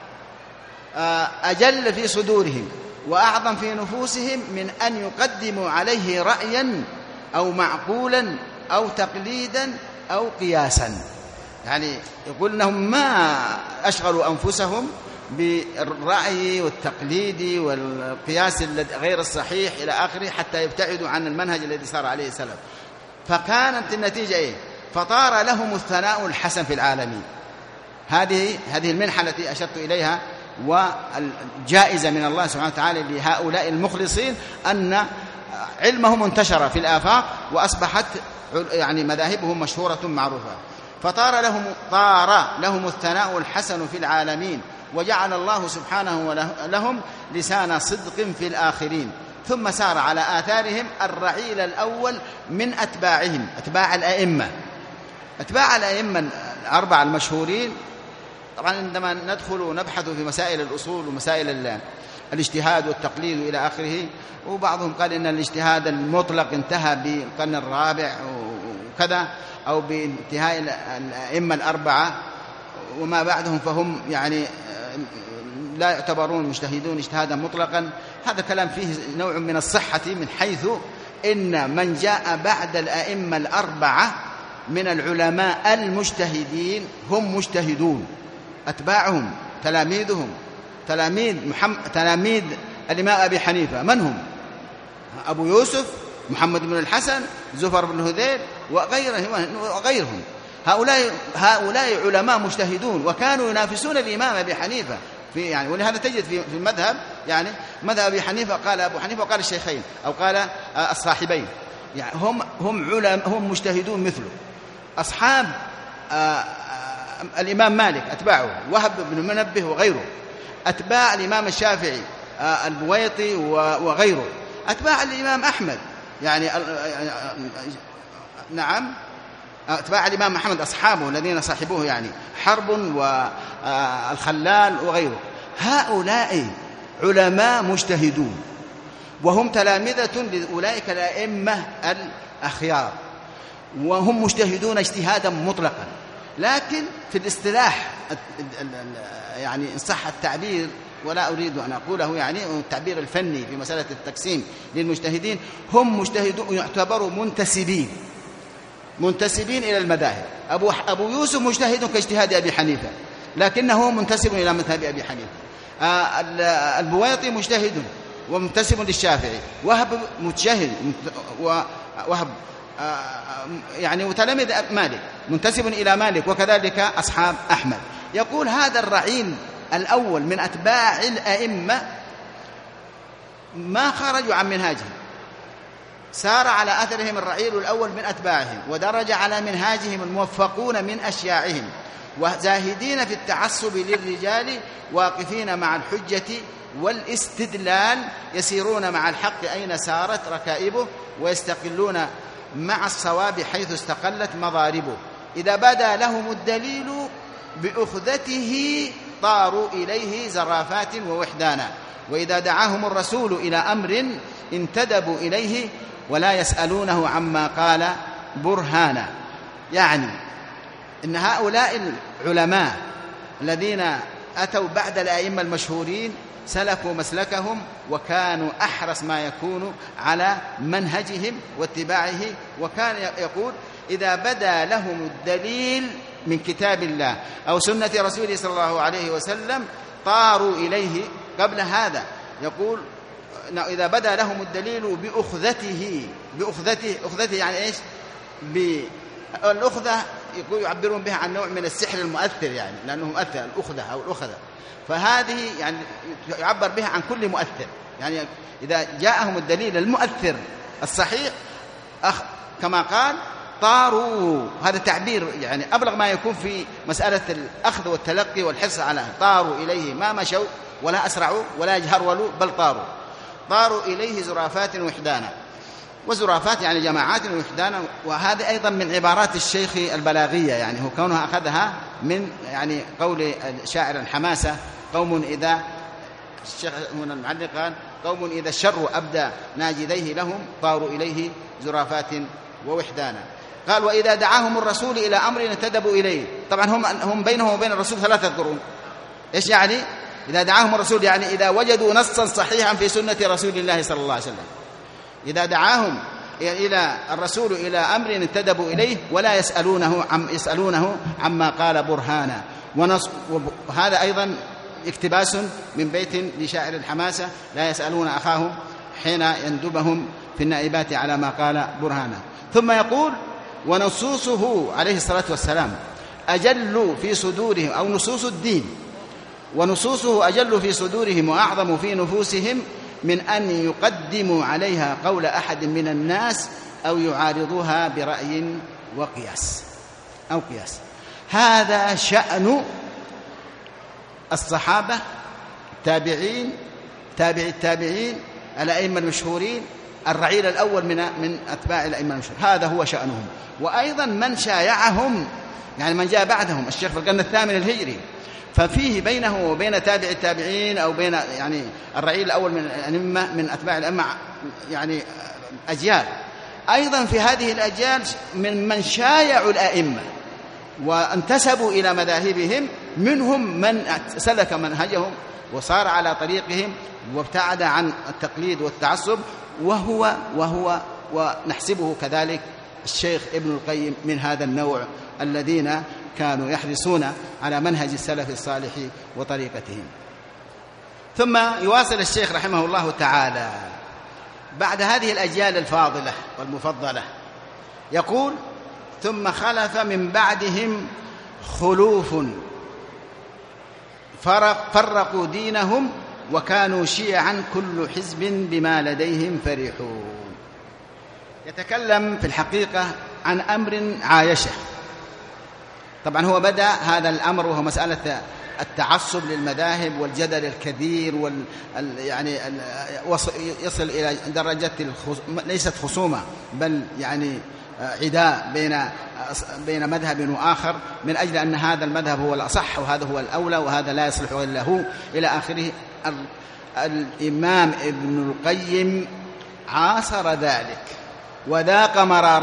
أجل في صدورهم وأعظم في نفوسهم من أن يقدموا عليه رأيا أو معقولا أو تقليدا أو قياسا. يعني يقول أنهم ما أشغلوا أنفسهم بالرأي والتقليد والقياس غير الصحيح إلى آخره حتى يبتعدوا عن المنهج الذي صار عليه السلف. فكانت النتيجة إيه؟ فطار لهم الثناء الحسن في العالمين. هذه المنحة التي أشرت إليها والجائزة من الله سبحانه وتعالى لهؤلاء المخلصين أن علمهم انتشر في الآفاق وأصبحت يعني مذاهبهم مشهورة معروفة. فطار لهم الثناء الحسن في العالمين وجعل الله سبحانه لهم لسان صدق في الآخرين. ثم سار على آثارهم الرعيل الأول من أتباعهم، أتباع الأئمة الأربعة المشهورين. طبعا عندما ندخل ونبحث في مسائل الأصول ومسائل الاجتهاد والتقليد إلى آخره، وبعضهم قال إن الاجتهاد المطلق انتهى بالقرن الرابع وكذا، أو بانتهاء الأئمة الأربعة وما بعدهم فهم يعني لا يعتبرون مجتهدون اجتهادا مطلقا. هذا كلام فيه نوع من الصحة من حيث إن من جاء بعد الأئمة الأربعة من العلماء المجتهدين هم مجتهدون، أتباعهم تلاميذهم تلاميذ الإمام أبي حنيفة من هم؟ أبو يوسف، محمد بن الحسن، زفر بن هذيل وغيرهم. هؤلاء علماء مجتهدون وكانوا ينافسون الإمام أبي حنيفة في يعني، ولهذا تجد في المذهب يعني مذهب أبي حنيفة قال أبو حنيفة وقال الشيخين أو قال الصاحبين، يعني هم مجتهدون مثله. أصحاب الإمام مالك أتباعه وهب بن منبه وغيره، أتباع الإمام الشافعي البويطي وغيره، أتباع الإمام أحمد يعني نعم أتباع الإمام محمد أصحابه الذين صاحبوه يعني حرب والخلال وغيره. هؤلاء علماء مجتهدون وهم تلامذة لأولئك الأئمة الأخيار، وهم مجتهدون اجتهادا مطلقا. لكن في الاصطلاح يعني إن صح التعبير ولا أريد أن أقوله يعني التعبير الفني في مسألة التقسيم للمجتهدين، هم مجتهدون يعتبروا منتسبين إلى المذاهب. أبو يوسف مجتهد كاجتهاد أبي حنيفة لكنه منتسب إلى مذهب أبي حنيفة. البويطي مجتهد ومنتسب للشافعي، وهب مجتهد وهب يعني متلمذ مالك منتسب إلى مالك، وكذلك أصحاب أحمد. يقول هذا الرعيل الأول من أتباع الأئمة ما خرجوا عن منهاجهم، سار على أثرهم الرعيل الأول من أتباعهم ودرج على منهاجهم الموفقون من أشياعهم، وزاهدين في التعصب للرجال واقفين مع الحجة والاستدلال، يسيرون مع الحق أين سارت ركائبه ويستقلون مع الصواب حيث استقلت مضاربه. إذا بدا لهم الدليل بأخذته طاروا إليه زرافات ووحدانا، وإذا دعاهم الرسول إلى أمر انتدبوا إليه ولا يسألونه عما قال برهانا. يعني إن هؤلاء العلماء الذين أتوا بعد الأئمة المشهورين سلكوا مسلكهم وكانوا أحرص ما يكون على منهجهم واتباعه. وكان يقول إذا بدا لهم الدليل من كتاب الله أو سنة رسوله صلى الله عليه وسلم طاروا إليه. قبل هذا يقول إذا بدا لهم الدليل بأخذته يعني إيش؟ الأخذة يعبرون بها عن نوع من السحر المؤثر، يعني لأنه مؤثر الأخذة أو الأخذة، فهذه يعني يعبر بها عن كل مؤثر. يعني إذا جاءهم الدليل المؤثر الصحيح كما قال طاروا، هذا تعبير يعني أبلغ ما يكون في مسألة الأخذ والتلقي والحرص على طاروا إليه، ما مشوا ولا أسرعوا ولا يجهرولوا، بل طاروا إليه زرافات وحدانا. وزرافات يعني جماعات وحدانا، وهذا أيضا من عبارات الشيخ البلاغية، يعني هو كونها أخذها من يعني قول شاعر الحماسة، قوم إذا الشيخ من المعلق قال قوم إذا الشر أبدى ناجذيه لهم طاروا إليه زرافات ووحدانا. قال وإذا دعاهم الرسول إلى أمر انتدبوا إليه. طبعا هم بينهم وبين الرسول 3 قرون. إيش يعني إذا دعاهم الرسول؟ يعني إذا وجدوا نصا صحيحا في سنة رسول الله صلى الله عليه وسلم، إذا دعاهم إلى الرسول إلى أمر انتدبوا إليه ولا يسألونه عما قال برهانا. وهذا أيضا اقتباس من بيت لشاعر الحماسة: لا يسألون أخاهم حين يندبهم في النائبات على ما قال برهانا. ثم يقول ونصوصه عليه الصلاة والسلام أجل في صدورهم، أو نصوص الدين، ونصوصه أجل في صدورهم وأعظم في نفوسهم من أن يقدموا عليها قول أحد من الناس أو يعارضوها برأي وقياس أو قياس. هذا شأن الصحابة، التابعين، تابع التابعين، الأئمة المشهورين، الرعيل الأول من أتباع الأئمة المشهورين، هذا هو شأنهم. وأيضا من شايعهم، يعني من جاء بعدهم، الشيخ في القرن 8 الهجري، ففيه بينه وبين تابع التابعين أو بين يعني الرعيل الأول من الأئمة من أتباع الأئمة يعني أجيال. أيضا في هذه الأجيال من شايعوا الأئمة وانتسبوا إلى مذاهبهم، منهم من سلك منهجهم وصار على طريقهم وابتعد عن التقليد والتعصب، وهو ونحسبه كذلك الشيخ ابن القيم من هذا النوع الذين كانوا يحرصون على منهج السلف الصالح وطريقتهم. ثم يواصل الشيخ رحمه الله تعالى بعد هذه الأجيال الفاضلة والمفضلة، يقول ثم خلف من بعدهم خلوف فرقوا دينهم وكانوا شيعا كل حزب بما لديهم فرحون. يتكلم في الحقيقة عن أمر عايشه. طبعا هو بدأ هذا الأمر وهو مسألة التعصب للمذاهب والجدل الكثير يعني يصل إلى درجة ليست خصومة بل يعني عداء بين مذهب وآخر، من أجل أن هذا المذهب هو الأصح وهذا هو الأولى وهذا لا يصلح إلا هو إلى آخره. الإمام ابن القيم عاصر ذلك وذاق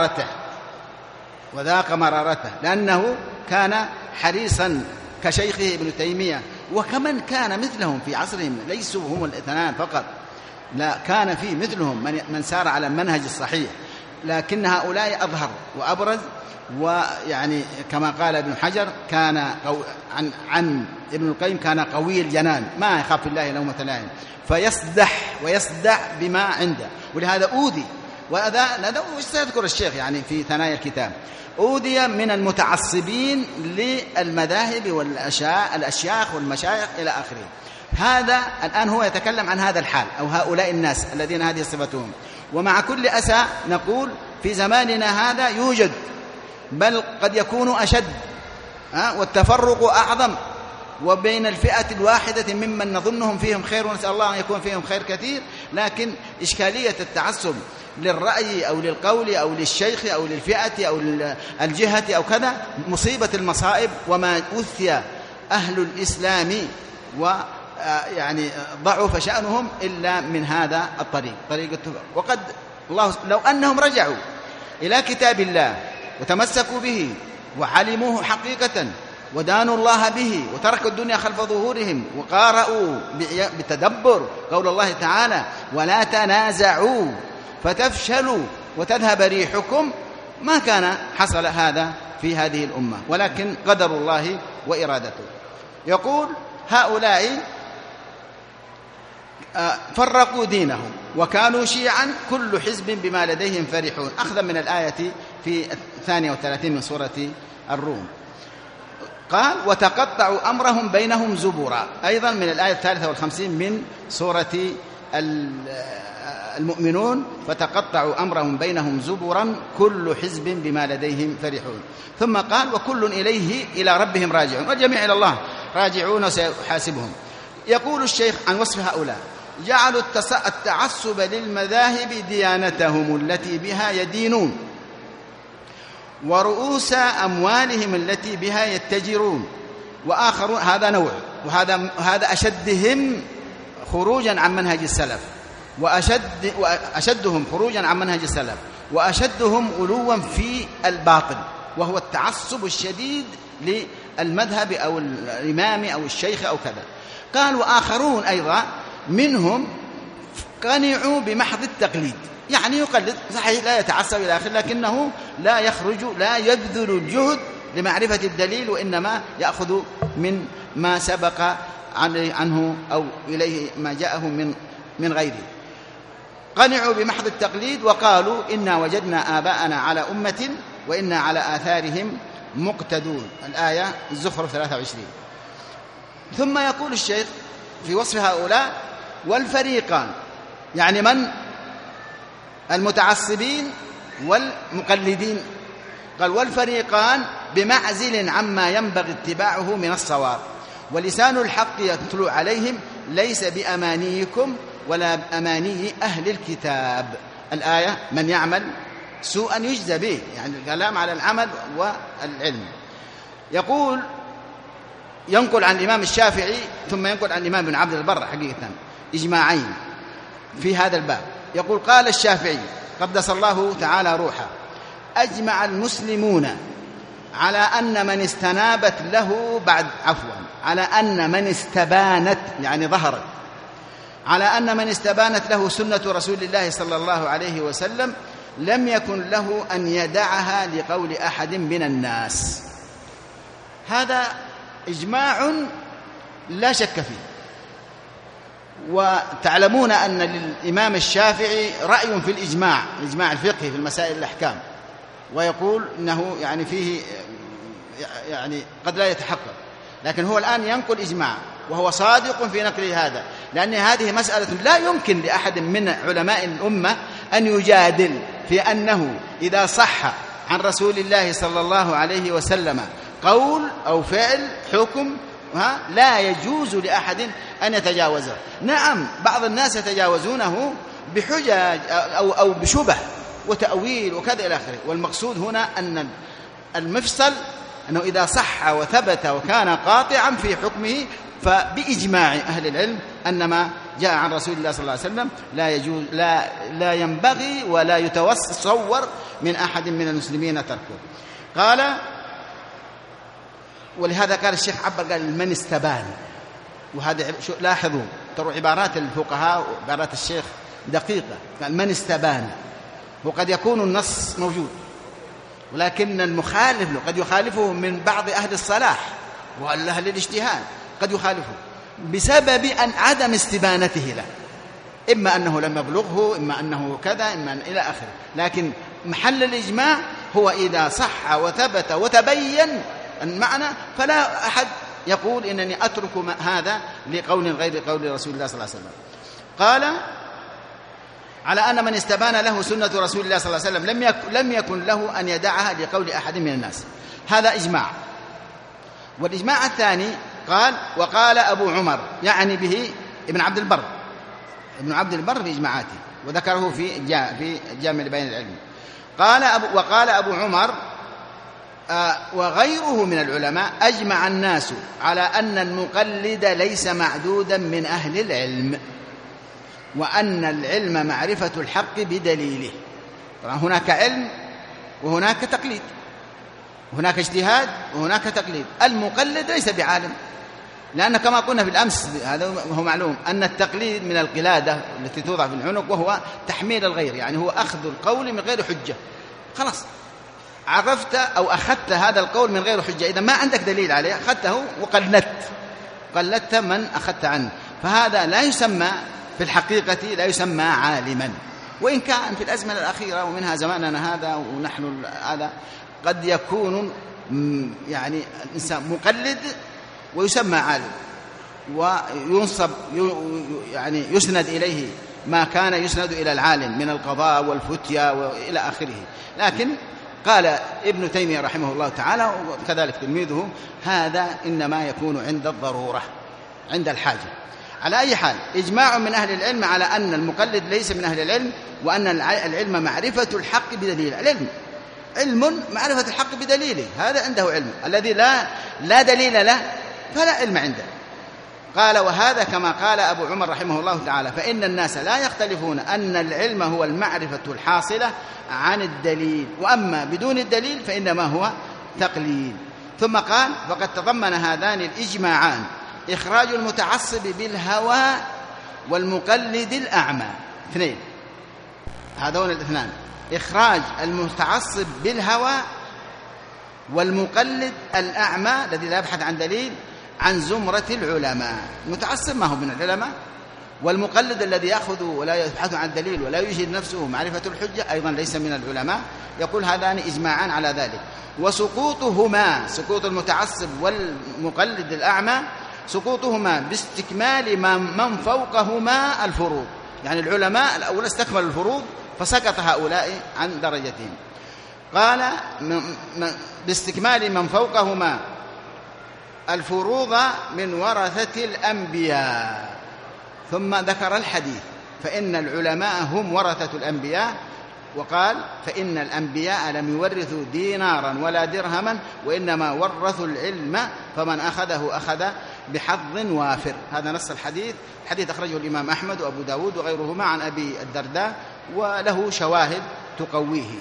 مرارته لأنه كان حريصا كشيخه ابن تيمية وكمن كان مثلهم في عصرهم، ليسوا هم الاثنان فقط، لا، كان في مثلهم من سار على المنهج الصحيح، لكن هؤلاء أظهر وأبرز. ويعني كما قال ابن حجر كان عن ابن القيم كان قوي الجنان ما يخاف الله لومة لائم، ويصدع بما عنده. ولهذا أوذي، وهذا سيذكر الشيخ يعني في ثنايا الكتاب، أوذي من المتعصبين للمذاهب والأشياخ والمشايخ إلى آخره. هذا الآن هو يتكلم عن هذا الحال أو هؤلاء الناس الذين هذه صفتهم. ومع كل أسى نقول في زماننا هذا يوجد، بل قد يكون أشد، والتفرق أعظم، وبين الفئة الواحدة ممن نظنهم فيهم خير ونسأل الله أن يكون فيهم خير كثير. لكن إشكالية التعصب للرأي أو للقول أو للشيخ أو للفئة أو الجهة أو كذا مصيبة المصائب، وما أثي أهل الإسلام ويعني ضعف شأنهم إلا من هذا الطريق، طريق التفرق. وقد الله لو أنهم رجعوا إلى كتاب الله وتمسكوا به وعلموه حقيقة ودانوا الله به وتركوا الدنيا خلف ظهورهم وقارأوا بتدبر قول الله تعالى ولا تنازعوا فتفشلوا وتذهب ريحكم، ما كان حصل هذا في هذه الأمة، ولكن قدر الله وإرادته. يقول هؤلاء فرقوا دينهم وكانوا شيعا كل حزب بما لديهم فرحون، أخذا من الآية في 32 من سورة الروم. قال وتقطعوا أمرهم بينهم زبرا، أيضا من الآية 53 من سورة المؤمنون فتقطعوا أمرهم بينهم زبرا كل حزب بما لديهم فرحون. ثم قال وكل إلى ربهم راجعون، والجميع إلى الله راجعون وسيحاسبهم. يقول الشيخ عن وصف هؤلاء: جعلوا التعصب للمذاهب ديانتهم التي بها يدينون، ورؤوس أموالهم التي بها يتجرون. وآخرون، هذا نوع، وهذا أشدهم خروجا عن منهج السلف، وأشدهم خروجا عن منهج السلف، وأشدهم غلوا في الباطل، وهو التعصب الشديد للمذهب أو الإمام أو الشيخ أو كذا. قال وآخرون أيضا منهم قنعوا بمحض التقليد، يعني يقلد صحيح لا يتعصب إلى آخره، لكنه لا يخرج، لا يبذل الجهد لمعرفة الدليل، وإنما يأخذ من ما سبق عنه أو إليه ما جاءه من غيره. قنعوا بمحض التقليد وقالوا إنا وجدنا آباءنا على أمة وإنا على آثارهم مقتدون. الآية الزخرف 23. ثم يقول الشيخ في وصف هؤلاء: والفريقان، يعني من؟ المتعصبين والمقلدين. قال والفريقان بمعزل عما ينبغي اتباعه من الصواب، ولسان الحق يتلو عليهم ليس بأمانيكم ولا بأماني أهل الكتاب. الآية: من يعمل سوءا يجزى به، يعني الكلام على العمل والعلم. يقول ينقل عن الإمام الشافعي ثم ينقل عن الإمام ابن عبد البر حقيقة إجماعين في هذا الباب. يقول قال الشافعي قدس الله تعالى روحه: أجمع المسلمون على أن من استنابت له على أن من استبانت، يعني ظهرت، على أن من استبانت له سنة رسول الله صلى الله عليه وسلم لم يكن له أن يدعها لقول أحد من الناس. هذا إجماع لا شك فيه. وتعلمون أن للإمام الشافعي رأي في الإجماع الفقهي في المسائل الأحكام، ويقول إنه يعني فيه يعني قد لا يتحقق، لكن هو الآن ينقل إجماع وهو صادق في نقل هذا، لأن هذه مسألة لا يمكن لأحد من علماء الأمة أن يجادل في أنه إذا صح عن رسول الله صلى الله عليه وسلم قول أو فعل حكم لا يجوز لأحد أن يتجاوزه. نعم بعض الناس يتجاوزونه بحجج أو بشبه وتأويل وكذا إلى آخره، والمقصود هنا أن المفصل أنه إذا صح وثبت وكان قاطعا في حكمه فبإجماع أهل العلم أن ما جاء عن رسول الله صلى الله عليه وسلم لا يجوز، لا ينبغي ولا يتصور من أحد من المسلمين تركه. قال ولهذا قال الشيخ عبر قال من استبان، وهذا لاحظوا ترى عبارات الفقهاء وعبارات الشيخ دقيقة. قال من استبان، وقد يكون النص موجود ولكن المخالف له قد يخالفه من بعض أهل الصلاح وأهل الاجتهاد، قد يخالفه بسبب أن عدم استبانته له، إما أنه لم يبلغه، إما أنه كذا، إما إلى آخره. لكن محل الإجماع هو إذا صح وثبت وتبين المعنى، فلا أحد يقول إنني أترك هذا لقول غير قول رسول الله صلى الله عليه وسلم. قال على أن من استبان له سنة رسول الله صلى الله عليه وسلم لم يكن له أن يدعها لقول أحد من الناس. هذا إجماع. والإجماع الثاني قال وقال أبو عمر، يعني به ابن عبد البر في إجماعاته، وذكره في جامع بيان العلم. وقال أبو عمر وغيره من العلماء أجمع الناس على أن المقلد ليس معدودا من أهل العلم، وأن العلم معرفة الحق بدليله. هناك علم وهناك تقليد، هناك اجتهاد وهناك تقليد. المقلد ليس بعالم، لأن كما قلنا في الأمس هذا هو معلوم أن التقليد من القلادة التي توضع في العنق، وهو تحميل الغير، يعني هو أخذ القول من غير حجة. خلاص عرفت أو أخذت هذا القول من غير حجة، إذا ما عندك دليل عليه أخذته وقلدت من أخذت عنه، فهذا لا يسمى في الحقيقة لا يسمى عالما. وإن كان في الأزمنة الأخيرة ومنها زماننا هذا ونحن هذا قد يكون يعني إنسان مقلد ويسمى عالم، وينصب يعني يسند إليه ما كان يسند إلى العالم من القضاء والفتيا وإلى آخره. لكن قال ابن تيمية رحمه الله تعالى وكذلك تلميذه هذا إنما يكون عند الضرورة، عند الحاجة. على أي حال إجماع من أهل العلم على أن المقلد ليس من أهل العلم، وأن العلم معرفة الحق بدليل. العلم علم معرفة الحق بدليله، هذا عنده علم. الذي لا دليل له فلا علم عنده. قال وهذا كما قال أبو عمر رحمه الله تعالى فإن الناس لا يختلفون أن العلم هو المعرفة الحاصلة عن الدليل، وأما بدون الدليل فإنما هو تقليد. ثم قال فقد تضمن هذان الإجماعان إخراج المتعصب بالهوى والمقلد الأعمى. اثنين، هذون الاثنان، إخراج المتعصب بالهوى والمقلد الأعمى الذي لا يبحث عن دليل عن زمرة العلماء. المتعصب ما هو من العلماء، والمقلد الذي يأخذ ولا يبحث عن دليل ولا يجهد نفسه معرفة الحجة أيضا ليس من العلماء. يقول هذان إجماعان على ذلك. وسقوطهما، سقوط المتعصب والمقلد الأعمى، سقوطهما باستكمال من فوقهما الفروض. يعني العلماء الأول استكملوا الفروض فسقط هؤلاء عن درجتهم. قال باستكمال من فوقهما الفروض من ورثة الأنبياء. ثم ذكر الحديث فإن العلماء هم ورثة الأنبياء، وقال فإن الأنبياء لم يورثوا دينارا ولا درهما وإنما ورثوا العلم فمن أخذه أخذ بحظ وافر. هذا نص الحديث. الحديث أخرجه الإمام أحمد وأبو داود وغيرهما عن أبي الدرداء وله شواهد تقويه.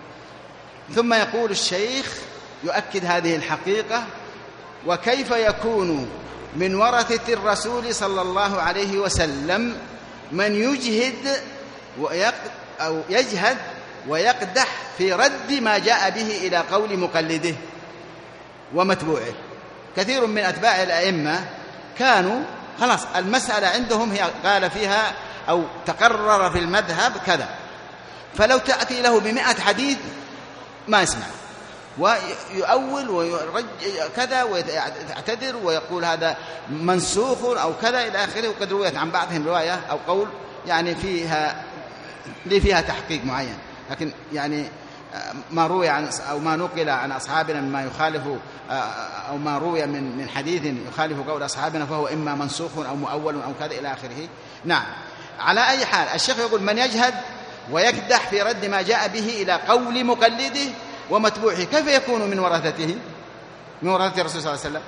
ثم يقول الشيخ يؤكد هذه الحقيقة: وكيف يكون من ورثة الرسول صلى الله عليه وسلم من يجهد أو يجهد ويقدح في رد ما جاء به إلى قول مقلده ومتبوعه. كثير من أتباع الأئمة كانوا خلاص المسألة عندهم هي قال فيها أو تقرر في المذهب كذا، فلو تأتي له ب100 حديث ما يسمع، ويؤول ويرجع كذا ويعتذر ويقول هذا منسوخ أو كذا إلى آخره. وقد رويت عن بعضهم رواية أو قول يعني فيها تحقيق معين، لكن يعني ما روي عن أو ما نقل عن أصحابنا مما يخالف أو ما روي من حديث يخالف قول أصحابنا فهو إما منسوخ أو مؤول أو كذا إلى آخره. نعم، على أي حال الشيخ يقول من يجهد ويكدح في رد ما جاء به إلى قول مقلده ومتبوعه كيف يكون من ورثته، من ورثة الرسول صلى الله عليه وسلم،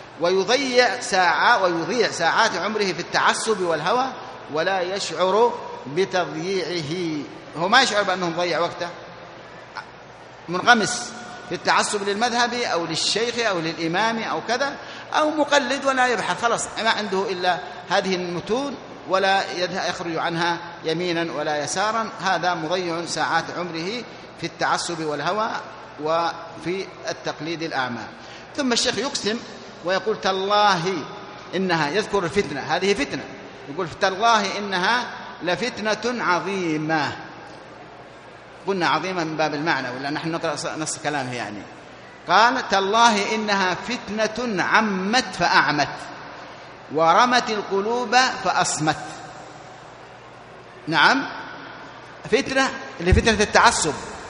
ويضيع ساعات عمره في التعصب والهوى ولا يشعر بتضييعه. هو ما يشعر بأنه ضيع وقته، منغمس في التعصب للمذهب أو للشيخ أو للإمام أو كذا، أو مقلد ولا يبحث، خلاص ما عنده إلا هذه المتون ولا يخرج عنها يمينا ولا يسارا. هذا مضيع ساعات عمره في التعصب والهوى وفي التقليد الأعمى. ثم الشيخ يقسم ويقول تالله إنها، يذكر الفتنة، هذه فتنة، يقول تالله إنها لفتنة عظيمة. قلنا عظيمة من باب المعنى ولا نحن نقرأ نص كلامه يعني. قال تالله إنها فتنة عمت فأعمت ورمت القلوب فأصمت. نعم، فتنة لفتنة التعصب،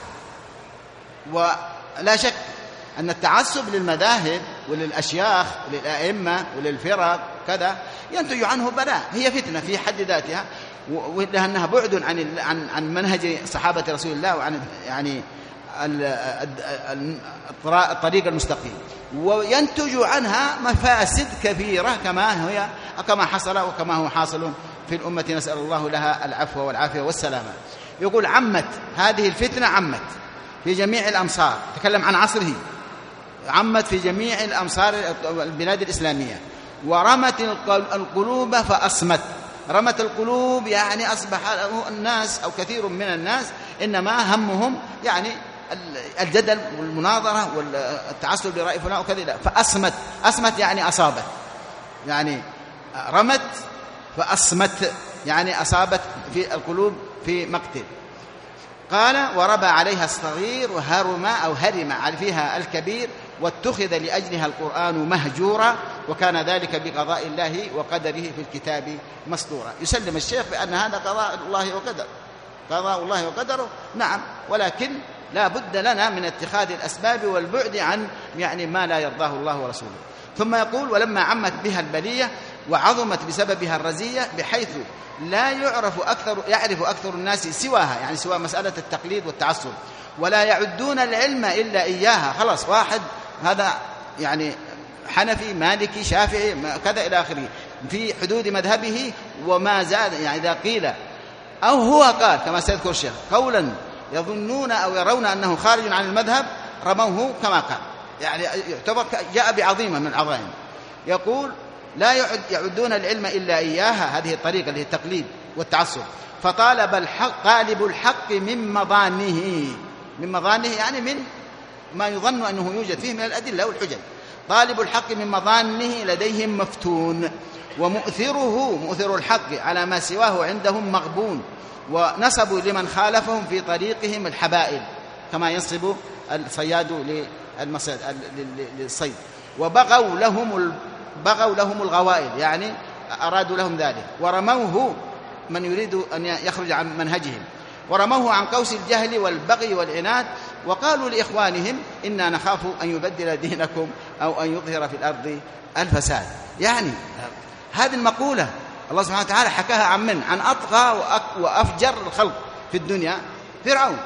ولا شك أن التعصب للمذاهب وللأشياخ وللأئمة وللفرق كذا ينتج عنه بلاء، هي فتنة في حد ذاتها، ولأنها بعد عن منهج صحابة رسول الله وعن يعني الطريق المستقيم، وينتج عنها مفاسد كثيرة كما حصل وكما هو حاصل في الأمة، نسأل الله لها العفو والعافية والسلامة. يقول عمت، هذه الفتنة عمت في جميع الأمصار، تكلم عن عصره، عمت في جميع الأمصار البلاد الإسلامية، ورمت القلوب فأصمت. رمت القلوب يعني أصبح الناس أو كثير من الناس إنما همهم يعني الجدل والمناظرة والتعصب لرأي فلان وكذا، فأصمت، أصمت يعني أصابت، يعني رمت فأصمت يعني أصابت في القلوب في مقتل. قال وربى عليها الصغير وهرم أو هرم فيها الكبير، واتخذ لأجلها القرآن مهجورا وكان ذلك بقضاء الله وقدره في الكتاب مسطورا. يسلم الشيخ بأن هذا قضاء الله وقدر، قضاء الله وقدره، نعم، ولكن لا بد لنا من اتخاذ الأسباب والبعد عن يعني ما لا يرضاه الله ورسوله. ثم يقول: ولما عمت بها البلية وعظمت بسببها الرزية بحيث لا يعرف أكثر الناس سواها، يعني سوى مسألة التقليد والتعصب، ولا يعدون العلم إلا إياها. خلاص، واحد هذا يعني حنفي مالكي شافعي كذا إلى آخره في حدود مذهبه وما زاد، يعني إذا قيل أو هو قال كما سيذكر الشيخ قولا يظنون أو يرون أنه خارج عن المذهب رموه كما قال، يعني يعتبر جاء بعظيمة من العظائم. يقول: لا يعدون العلم إلا إياها، هذه الطريقة اللي هي التقليد والتعصب. فطالب طالب الحق من مظانه يعني من ما يظن أنه يوجد فيه من الأدلة والحجج. طالب الحق من مظانه لديهم مفتون، ومؤثر الحق على ما سواه عندهم مغبون، ونصبوا لمن خالفهم في طريقهم الحبائل كما ينصب الصياد للصيد، وبغوا لهم الغوائل، يعني أرادوا لهم ذلك، ورموه من يريد أن يخرج عن منهجهم، ورموه عن قوس الجهل والبغي والعناد، وقالوا لإخوانهم: إنا نخاف أن يبدل دينكم أو أن يظهر في الأرض الفساد. يعني هذه المقولة الله سبحانه وتعالى حكاها عن أطغى وأفجر الخلق في الدنيا، فرعون.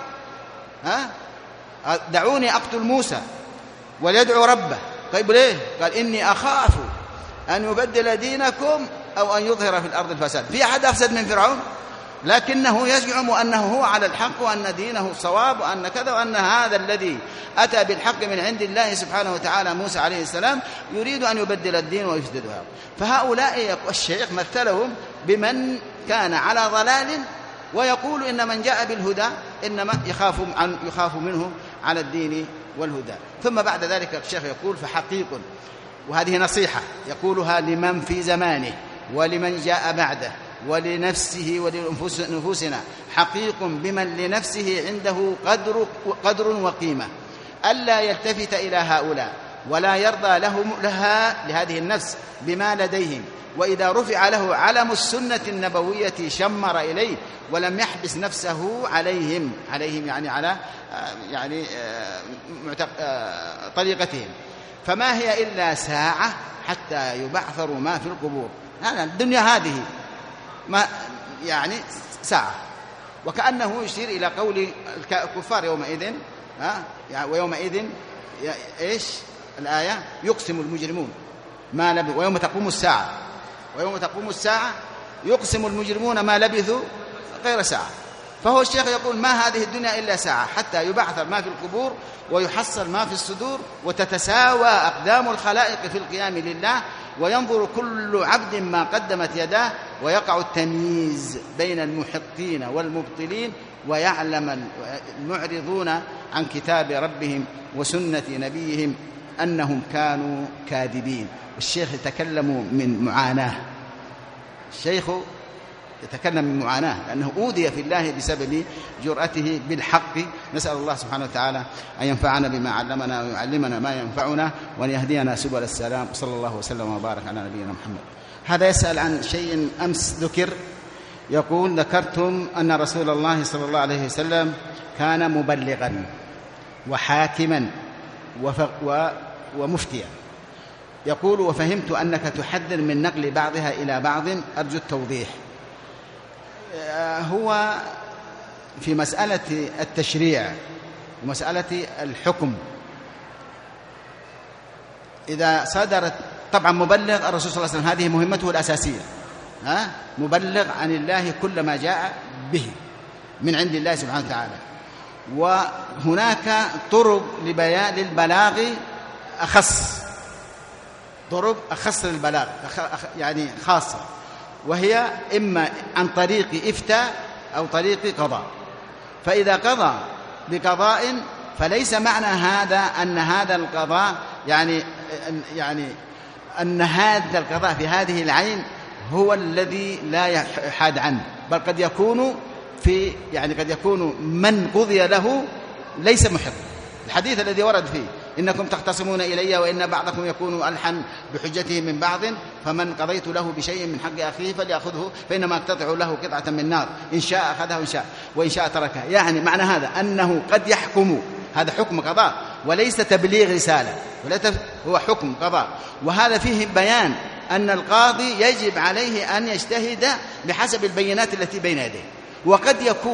دعوني أقتل موسى وليدعو ربه. طيب ليه؟ قال: إني أخاف أن يبدل دينكم أو أن يظهر في الأرض الفساد. في أحد أفسد من فرعون؟ لكنه يزعم أنه هو على الحق وأن دينه الصواب وأن كذا، وأن هذا الذي أتى بالحق من عند الله سبحانه وتعالى موسى عليه السلام يريد أن يبدل الدين ويفسدها. فهؤلاء الشيخ مثلهم بمن كان على ضلال ويقول إن من جاء بالهدى إنما يخاف منه على الدين والهدى. ثم بعد ذلك الشيخ يقول: فحقيق، وهذه نصيحة يقولها لمن في زمانه ولمن جاء بعده ولنفسه ولنفوسنا، حقيق بمن لنفسه عنده قدر وقيمة ألا يلتفت إلى هؤلاء ولا يرضى لهذه النفس بما لديهم، وإذا رفع له علم السنة النبوية شمر إليه ولم يحبس نفسه عليهم يعني على طريقتهم. فما هي إلا ساعة حتى يبعثروا ما في القبور. الدنيا هذه ما يعني ساعة، وكأنه يشير إلى قول الكفار يومئذ ويومئذ إيش الآية؟ يقسم المجرمون ما لبثوا ويوم تقوم الساعة يقسم المجرمون ما لبثوا غير ساعة. فهو الشيخ يقول: ما هذه الدنيا إلا ساعة حتى يبعثر ما في القبور ويحصل ما في الصدور، وتتساوى أقدام الخلائق في القيام لله، وينظر كل عبد ما قدمت يداه، ويقع التمييز بين المحقين والمبطلين، ويعلم المعرضون عن كتاب ربهم وسنة نبيهم أنهم كانوا كاذبين. الشيخ يتكلم من معاناة، الشيخ يتكلم من معاناة لأنه أوذي في الله بسبب جرأته بالحق. نسأل الله سبحانه وتعالى أن ينفعنا بما علمنا ويعلمنا ما ينفعنا وأن يهدينا سبل السلام. صلى الله وسلم وبارك على نبينا محمد. هذا يسأل عن شيء أمس ذكر، يقول: ذكرتم أن رسول الله صلى الله عليه وسلم كان مبلغا وحاكما ومفتيا. يقول: وفهمت أنك تحذر من نقل بعضها إلى بعض، أرجو التوضيح. هو في مسألة التشريع ومسألة الحكم إذا صدرت، طبعا مبلغ الرسول صلى الله عليه وسلم هذه مهمته الأساسية، مبلغ عن الله كل ما جاء به من عند الله سبحانه وتعالى. وهناك طرق للبلاغ أخص، طرق أخص للبلاغ يعني خاصة، وهي إما عن طريق إفتاء أو طريق قضاء. فإذا قضى بقضاء فليس معنى هذا أن هذا القضاء يعني أن هذا القضاء في هذه العين هو الذي لا يحاد عنه، بل قد يكون من قضي له ليس محق. الحديث الذي ورد فيه إنكم تختصمون إلي وإن بعضكم يكون ألحن بحجته من بعض، فمن قضيت له بشيء من حق أخيه فليأخذه فإنما أقتطع له قطعة من نار، إن شاء أخذه وإن شاء تركه. يعني معنى هذا أنه قد يحكم، هذا حكم قضاء وليس تبليغ رسالة، هو حكم قضاء. وهذا فيه بيان أن القاضي يجب عليه أن يجتهد بحسب البينات التي بين يديه، وقد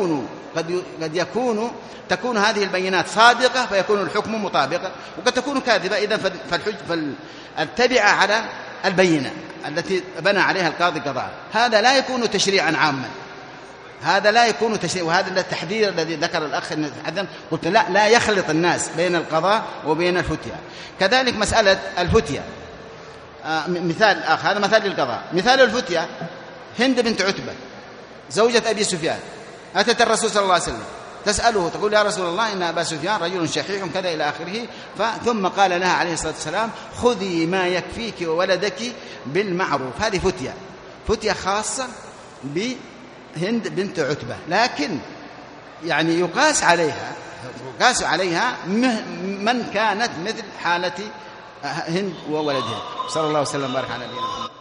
تكون هذه البينات صادقة فيكون الحكم مطابقا، وقد تكون كاذبة، إذن فالتبع على البينة التي بنى عليها القاضي قضاء. هذا لا يكون تشريعا عاما، هذا لا يكون تشريع. وهذا التحذير الذي ذكر الأخ قلت لا يخلط الناس بين القضاء وبين الفتية. كذلك مسألة الفتية، مثال آخر، هذا مثال للقضاء. مثال الفتية، هند بنت عتبة زوجة أبي سفيان أتت الرسول صلى الله عليه وسلم تسأله، تقول يا رسول الله إن أبا سفيان رجل شحيح كذا إلى آخره، ثم قال لها عليه الصلاة والسلام خذي ما يكفيك وولدك بالمعروف. هذه فتية خاصة بهند بنت عتبة، لكن يعني يقاس عليها من كانت مثل حالة هند وولدها. صلى الله وسلم وبارك على نبينا محمد.